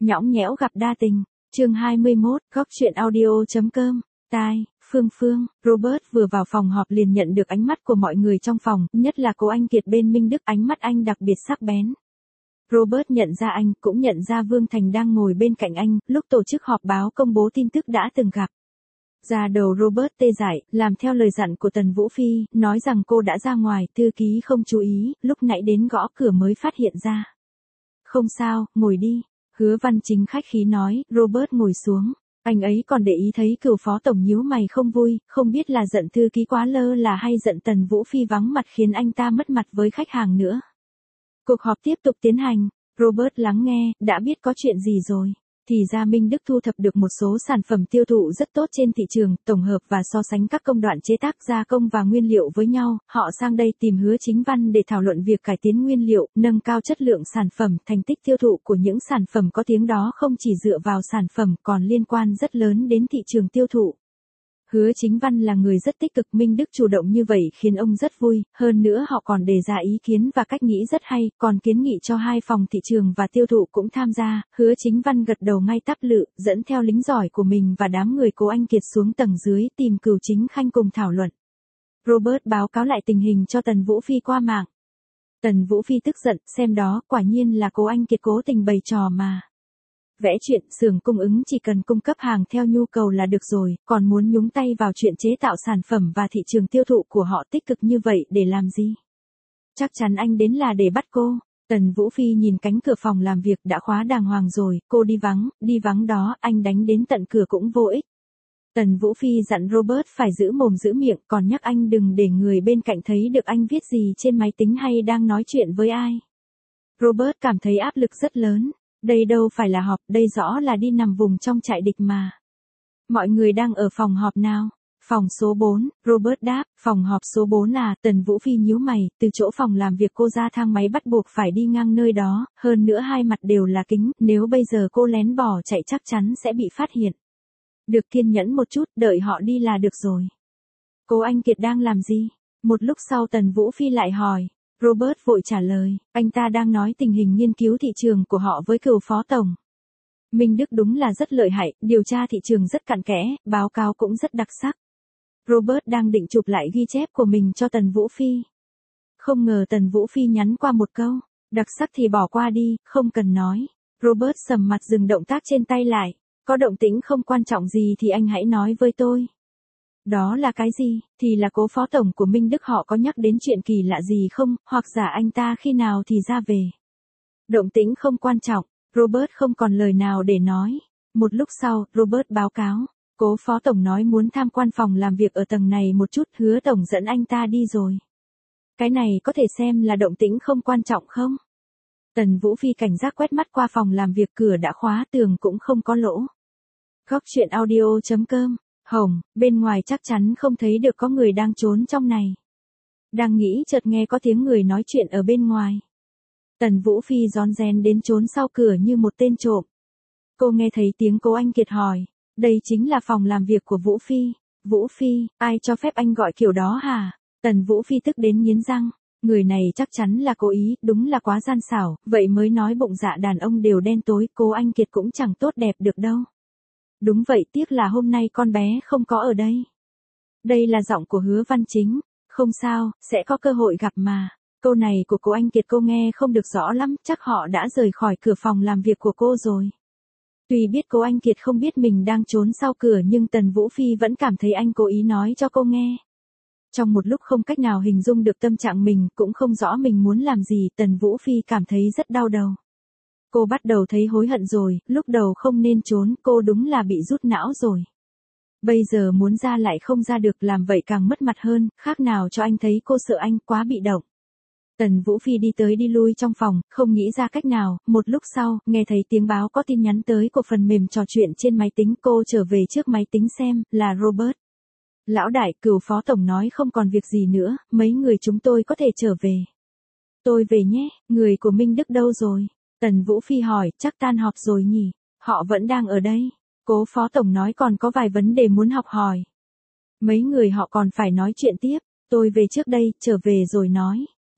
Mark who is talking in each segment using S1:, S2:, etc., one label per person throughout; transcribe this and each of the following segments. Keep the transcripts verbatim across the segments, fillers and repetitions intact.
S1: Nhõng nhẽo gặp đa tình. Chương hai mươi mốt, góc truyện audio chấm com. Tai, Phương Phương, Robert vừa vào phòng họp liền nhận được ánh mắt của mọi người trong phòng, nhất là cô anh Kiệt bên Minh Đức, ánh mắt anh đặc biệt sắc bén. Robert nhận ra anh, cũng nhận ra Vương Thành đang ngồi bên cạnh anh, lúc tổ chức họp báo công bố tin tức đã từng gặp. Da đầu Robert tê dại, làm theo lời dặn của Tần Vũ Phi, nói rằng cô đã ra ngoài, thư ký không chú ý, lúc nãy đến gõ cửa mới phát hiện ra. Không sao, ngồi đi. Hứa Văn Chính khách khí nói, Robert ngồi xuống. Anh ấy còn để ý thấy Cửu phó tổng nhíu mày không vui, không biết là giận thư ký quá lơ là hay giận Tần Vũ Phi vắng mặt khiến anh ta mất mặt với khách hàng nữa. Cuộc họp tiếp tục tiến hành, Robert lắng nghe, đã biết có chuyện gì rồi. Thì ra Minh Đức thu thập được một số sản phẩm tiêu thụ rất tốt trên thị trường, tổng hợp và so sánh các công đoạn chế tác, gia công và nguyên liệu với nhau. Họ sang đây tìm Hứa Chính Văn để thảo luận việc cải tiến nguyên liệu, nâng cao chất lượng sản phẩm, thành tích tiêu thụ của những sản phẩm có tiếng đó không chỉ dựa vào sản phẩm còn liên quan rất lớn đến thị trường tiêu thụ. Hứa Chính Văn là người rất tích cực, Minh Đức chủ động như vậy khiến ông rất vui, hơn nữa họ còn đề ra ý kiến và cách nghĩ rất hay, còn kiến nghị cho hai phòng thị trường và tiêu thụ cũng tham gia. Hứa Chính Văn gật đầu ngay tắp lự, dẫn theo lính giỏi của mình và đám người Cố Anh Kiệt xuống tầng dưới tìm Cửu Chính Khanh cùng thảo luận. Robert báo cáo lại tình hình cho Tần Vũ Phi qua mạng. Tần Vũ Phi tức giận, xem đó, quả nhiên là Cố Anh Kiệt cố tình bày trò mà. Vẽ chuyện, xưởng cung ứng chỉ cần cung cấp hàng theo nhu cầu là được rồi, còn muốn nhúng tay vào chuyện chế tạo sản phẩm và thị trường tiêu thụ của họ tích cực như vậy để làm gì? Chắc chắn anh đến là để bắt cô. Tần Vũ Phi nhìn cánh cửa phòng làm việc đã khóa đàng hoàng rồi, cô đi vắng, đi vắng đó, anh đánh đến tận cửa cũng vô ích. Tần Vũ Phi dặn Robert phải giữ mồm giữ miệng, còn nhắc anh đừng để người bên cạnh thấy được anh viết gì trên máy tính hay đang nói chuyện với ai. Robert cảm thấy áp lực rất lớn. Đây đâu phải là họp, đây rõ là đi nằm vùng trong trại địch mà. Mọi người đang ở phòng họp nào? Phòng số bốn, Robert đáp, phòng họp số bốn à, Tần Vũ Phi nhíu mày, từ chỗ phòng làm việc cô ra thang máy bắt buộc phải đi ngang nơi đó, hơn nữa hai mặt đều là kính, nếu bây giờ cô lén bỏ chạy chắc chắn sẽ bị phát hiện. Được, kiên nhẫn một chút, đợi họ đi là được rồi. Cố Anh Kiệt đang làm gì? Một lúc sau Tần Vũ Phi lại hỏi. Robert vội trả lời, anh ta đang nói tình hình nghiên cứu thị trường của họ với Cửu phó tổng. Minh Đức đúng là rất lợi hại, điều tra thị trường rất cặn kẽ, báo cáo cũng rất đặc sắc. Robert đang định chụp lại ghi chép của mình cho Tần Vũ Phi. Không ngờ Tần Vũ Phi nhắn qua một câu, đặc sắc thì bỏ qua đi, không cần nói. Robert sầm mặt dừng động tác trên tay lại, có động tĩnh không quan trọng gì thì anh hãy nói với tôi. Đó là cái gì? Thì là Cố phó tổng của Minh Đức họ có nhắc đến chuyện kỳ lạ gì không, hoặc giả anh ta khi nào thì ra về. Động tĩnh không quan trọng, Robert không còn lời nào để nói. Một lúc sau, Robert báo cáo, Cố phó tổng nói muốn tham quan phòng làm việc ở tầng này một chút, Hứa tổng dẫn anh ta đi rồi. Cái này có thể xem là động tĩnh không quan trọng không? Tần Vũ Phi cảnh giác quét mắt qua phòng làm việc, cửa đã khóa, tường cũng không có lỗ. Góc truyện audio chấm com. Hồng, bên ngoài chắc chắn không thấy được có người đang trốn trong này. Đang nghĩ chợt nghe có tiếng người nói chuyện ở bên ngoài. Tần Vũ Phi rón rén đến trốn sau cửa như một tên trộm. Cô nghe thấy tiếng Cố Anh Kiệt hỏi, đây chính là phòng làm việc của Vũ Phi. Vũ Phi, ai cho phép anh gọi kiểu đó hả? Tần Vũ Phi tức đến nghiến răng, người này chắc chắn là cố ý, đúng là quá gian xảo, vậy mới nói bụng dạ đàn ông đều đen tối, Cố Anh Kiệt cũng chẳng tốt đẹp được đâu. Đúng vậy, tiếc là hôm nay con bé không có ở đây. Đây là giọng của Hứa Văn Chính. Không sao, sẽ có cơ hội gặp mà. Câu này của Cố Anh Kiệt cô nghe không được rõ lắm, chắc họ đã rời khỏi cửa phòng làm việc của cô rồi. Tuy biết Cố Anh Kiệt không biết mình đang trốn sau cửa nhưng Tần Vũ Phi vẫn cảm thấy anh cố ý nói cho cô nghe. Trong một lúc không cách nào hình dung được tâm trạng mình, cũng không rõ mình muốn làm gì, Tần Vũ Phi cảm thấy rất đau đầu. Cô bắt đầu thấy hối hận rồi, lúc đầu không nên trốn, cô đúng là bị rút não rồi. Bây giờ muốn ra lại không ra được, làm vậy càng mất mặt hơn, khác nào cho anh thấy cô sợ anh, quá bị động. Tần Vũ Phi đi tới đi lui trong phòng, không nghĩ ra cách nào, một lúc sau, nghe thấy tiếng báo có tin nhắn tới của phần mềm trò chuyện trên máy tính, cô trở về trước máy tính xem, là Robert. Lão đại, Cửu phó tổng nói không còn việc gì nữa, mấy người chúng tôi có thể trở về. Tôi về nhé, người của Minh Đức đâu rồi? Tần Vũ Phi hỏi, chắc tan họp rồi nhỉ? Họ vẫn đang ở đây. Cố phó tổng nói còn có vài vấn đề muốn học hỏi. Mấy người họ còn phải nói chuyện tiếp, tôi về trước đây, trở về rồi nói.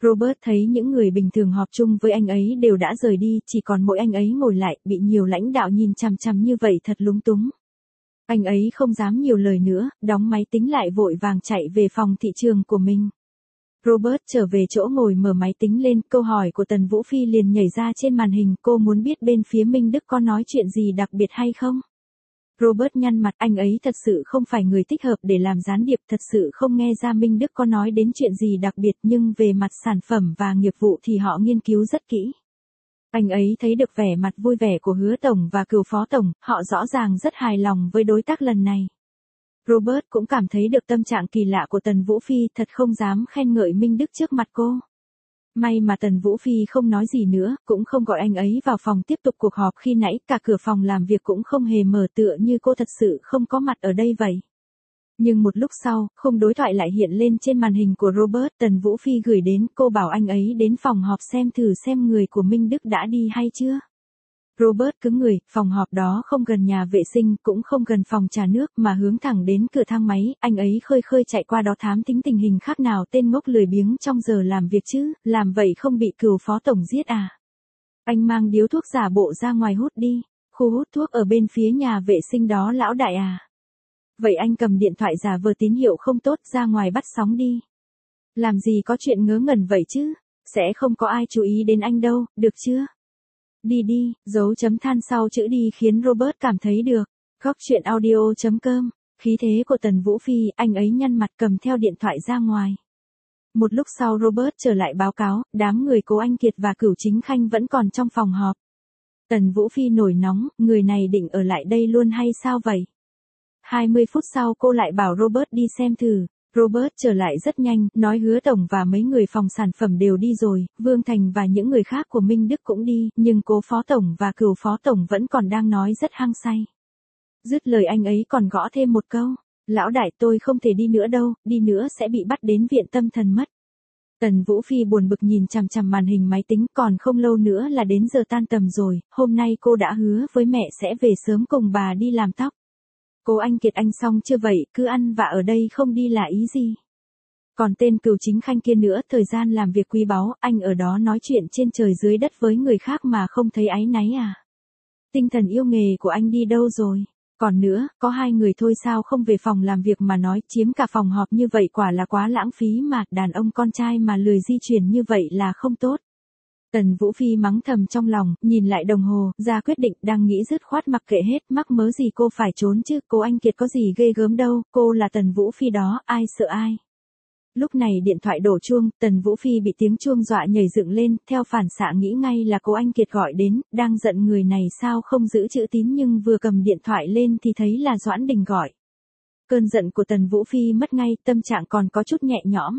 S1: Robert thấy những người bình thường họp chung với anh ấy đều đã rời đi, chỉ còn mỗi anh ấy ngồi lại, bị nhiều lãnh đạo nhìn chằm chằm như vậy thật lúng túng. Anh ấy không dám nhiều lời nữa, đóng máy tính lại vội vàng chạy về phòng thị trường của mình. Robert trở về chỗ ngồi mở máy tính lên, câu hỏi của Tần Vũ Phi liền nhảy ra trên màn hình, cô muốn biết bên phía Minh Đức có nói chuyện gì đặc biệt hay không? Robert nhăn mặt, anh ấy thật sự không phải người thích hợp để làm gián điệp, thật sự không nghe ra Minh Đức có nói đến chuyện gì đặc biệt, nhưng về mặt sản phẩm và nghiệp vụ thì họ nghiên cứu rất kỹ. Anh ấy thấy được vẻ mặt vui vẻ của Hứa Tổng và Cửu Phó Tổng, họ rõ ràng rất hài lòng với đối tác lần này. Robert cũng cảm thấy được tâm trạng kỳ lạ của Tần Vũ Phi, thật không dám khen ngợi Minh Đức trước mặt cô. May mà Tần Vũ Phi không nói gì nữa, cũng không gọi anh ấy vào phòng tiếp tục cuộc họp khi nãy, cả cửa phòng làm việc cũng không hề mở, tựa như cô thật sự không có mặt ở đây vậy. Nhưng một lúc sau, khung đối thoại lại hiện lên trên màn hình của Robert, Tần Vũ Phi gửi đến, cô bảo anh ấy đến phòng họp xem thử xem người của Minh Đức đã đi hay chưa. Robert cứng người, phòng họp đó không gần nhà vệ sinh, cũng không gần phòng trà nước mà hướng thẳng đến cửa thang máy, anh ấy khơi khơi chạy qua đó thám tính tình hình khác nào tên ngốc lười biếng trong giờ làm việc chứ, làm vậy không bị Cửu Phó Tổng giết à. Anh mang điếu thuốc giả bộ ra ngoài hút đi, khu hút thuốc ở bên phía nhà vệ sinh đó lão đại à. Vậy anh cầm điện thoại giả vờ tín hiệu không tốt ra ngoài bắt sóng đi. Làm gì có chuyện ngớ ngẩn vậy chứ, sẽ không có ai chú ý đến anh đâu, được chưa? Đi đi, dấu chấm than sau chữ đi khiến Robert cảm thấy được. Góc chuyện audio chấm com, khí thế của Tần Vũ Phi, anh ấy nhăn mặt cầm theo điện thoại ra ngoài. Một lúc sau Robert trở lại báo cáo, đám người Cố Anh Kiệt và Cửu Chính Khanh vẫn còn trong phòng họp. Tần Vũ Phi nổi nóng, người này định ở lại đây luôn hay sao vậy? hai mươi phút sau cô lại bảo Robert đi xem thử. Robert trở lại rất nhanh, nói Hứa Tổng và mấy người phòng sản phẩm đều đi rồi, Vương Thành và những người khác của Minh Đức cũng đi, nhưng Cố Phó Tổng và Cửu Phó Tổng vẫn còn đang nói rất hăng say. Dứt lời anh ấy còn gõ thêm một câu, lão đại tôi không thể đi nữa đâu, đi nữa sẽ bị bắt đến viện tâm thần mất. Tần Vũ Phi buồn bực nhìn chằm chằm màn hình máy tính, còn không lâu nữa là đến giờ tan tầm rồi, hôm nay cô đã hứa với mẹ sẽ về sớm cùng bà đi làm tóc. Cố Anh Kiệt anh xong chưa vậy, cứ ăn vạ ở đây không đi là ý gì? Còn tên Cửu Chính Khanh kia nữa, thời gian làm việc quý báu, anh ở đó nói chuyện trên trời dưới đất với người khác mà không thấy áy náy à? Tinh thần yêu nghề của anh đi đâu rồi? Còn nữa, có hai người thôi sao không về phòng làm việc mà nói, chiếm cả phòng họp như vậy quả là quá lãng phí mà, đàn ông con trai mà lười di chuyển như vậy là không tốt. Tần Vũ Phi mắng thầm trong lòng, nhìn lại đồng hồ, ra quyết định, đang nghĩ dứt khoát mặc kệ hết, mắc mớ gì cô phải trốn chứ, Cố Anh Kiệt có gì ghê gớm đâu, cô là Tần Vũ Phi đó, ai sợ ai. Lúc này điện thoại đổ chuông, Tần Vũ Phi bị tiếng chuông dọa nhảy dựng lên, theo phản xạ nghĩ ngay là Cố Anh Kiệt gọi đến, đang giận người này sao không giữ chữ tín, nhưng vừa cầm điện thoại lên thì thấy là Doãn Đình gọi. Cơn giận của Tần Vũ Phi mất ngay, tâm trạng còn có chút nhẹ nhõm.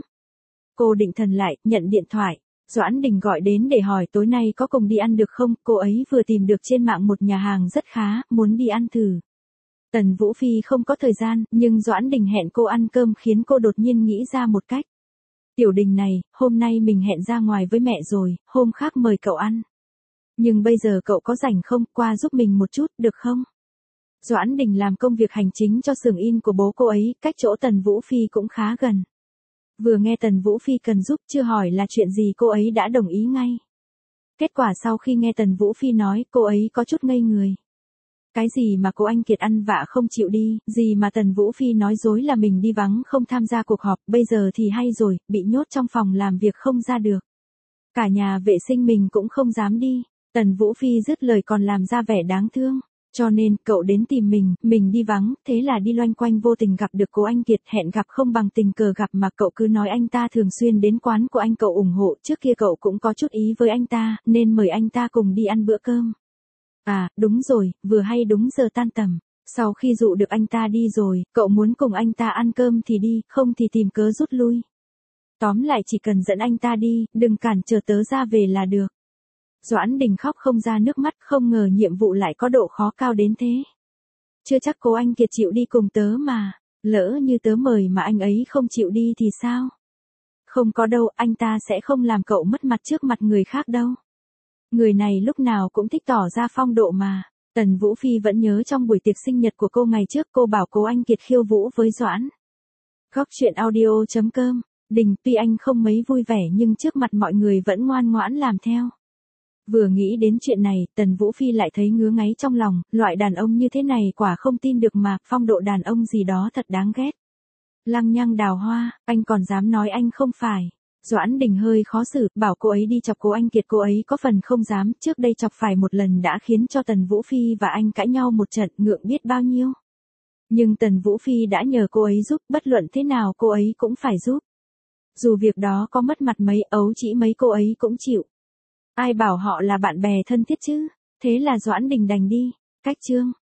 S1: Cô định thần lại, nhận điện thoại. Doãn Đình gọi đến để hỏi tối nay có cùng đi ăn được không, cô ấy vừa tìm được trên mạng một nhà hàng rất khá, muốn đi ăn thử. Tần Vũ Phi không có thời gian, nhưng Doãn Đình hẹn cô ăn cơm khiến cô đột nhiên nghĩ ra một cách. Tiểu Đình này, hôm nay mình hẹn ra ngoài với mẹ rồi, hôm khác mời cậu ăn. Nhưng bây giờ cậu có rảnh không, qua giúp mình một chút, được không? Doãn Đình làm công việc hành chính cho xưởng in của bố cô ấy, cách chỗ Tần Vũ Phi cũng khá gần. Vừa nghe Tần Vũ Phi cần giúp, chưa hỏi là chuyện gì cô ấy đã đồng ý ngay. Kết quả sau khi nghe Tần Vũ Phi nói, cô ấy có chút ngây người. Cái gì mà Cố Anh Kiệt ăn vạ không chịu đi, gì mà Tần Vũ Phi nói dối là mình đi vắng không tham gia cuộc họp, bây giờ thì hay rồi, bị nhốt trong phòng làm việc không ra được. Cả nhà vệ sinh mình cũng không dám đi, Tần Vũ Phi dứt lời còn làm ra vẻ đáng thương. Cho nên, cậu đến tìm mình, mình đi vắng, thế là đi loanh quanh vô tình gặp được Cố Anh Kiệt, hẹn gặp không bằng tình cờ gặp mà cậu cứ nói anh ta thường xuyên đến quán của anh cậu ủng hộ, trước kia cậu cũng có chút ý với anh ta, nên mời anh ta cùng đi ăn bữa cơm. À, đúng rồi, vừa hay đúng giờ tan tầm. Sau khi dụ được anh ta đi rồi, cậu muốn cùng anh ta ăn cơm thì đi, không thì tìm cớ rút lui. Tóm lại chỉ cần dẫn anh ta đi, đừng cản trở tớ ra về là được. Doãn Đình khóc không ra nước mắt, không ngờ nhiệm vụ lại có độ khó cao đến thế. Chưa chắc Cố Anh Kiệt chịu đi cùng tớ mà, lỡ như tớ mời mà anh ấy không chịu đi thì sao? Không có đâu, anh ta sẽ không làm cậu mất mặt trước mặt người khác đâu. Người này lúc nào cũng thích tỏ ra phong độ mà. Tần Vũ Phi vẫn nhớ trong buổi tiệc sinh nhật của cô ngày trước cô bảo Cố Anh Kiệt khiêu vũ với Doãn. Góc chuyện audio chấm com Đình, tuy anh không mấy vui vẻ nhưng trước mặt mọi người vẫn ngoan ngoãn làm theo. Vừa nghĩ đến chuyện này, Tần Vũ Phi lại thấy ngứa ngáy trong lòng, loại đàn ông như thế này quả không tin được mà, phong độ đàn ông gì đó thật đáng ghét. Lăng nhăng đào hoa, anh còn dám nói anh không phải. Doãn Đình hơi khó xử, bảo cô ấy đi chọc Cố Anh Kiệt, cô ấy có phần không dám, trước đây chọc phải một lần đã khiến cho Tần Vũ Phi và anh cãi nhau một trận, ngượng biết bao nhiêu. Nhưng Tần Vũ Phi đã nhờ cô ấy giúp, bất luận thế nào cô ấy cũng phải giúp. Dù việc đó có mất mặt mấy, ấu chỉ mấy cô ấy cũng chịu. Ai bảo họ là bạn bè thân thiết chứ, thế là Doãn Đình đành đi. Cách chương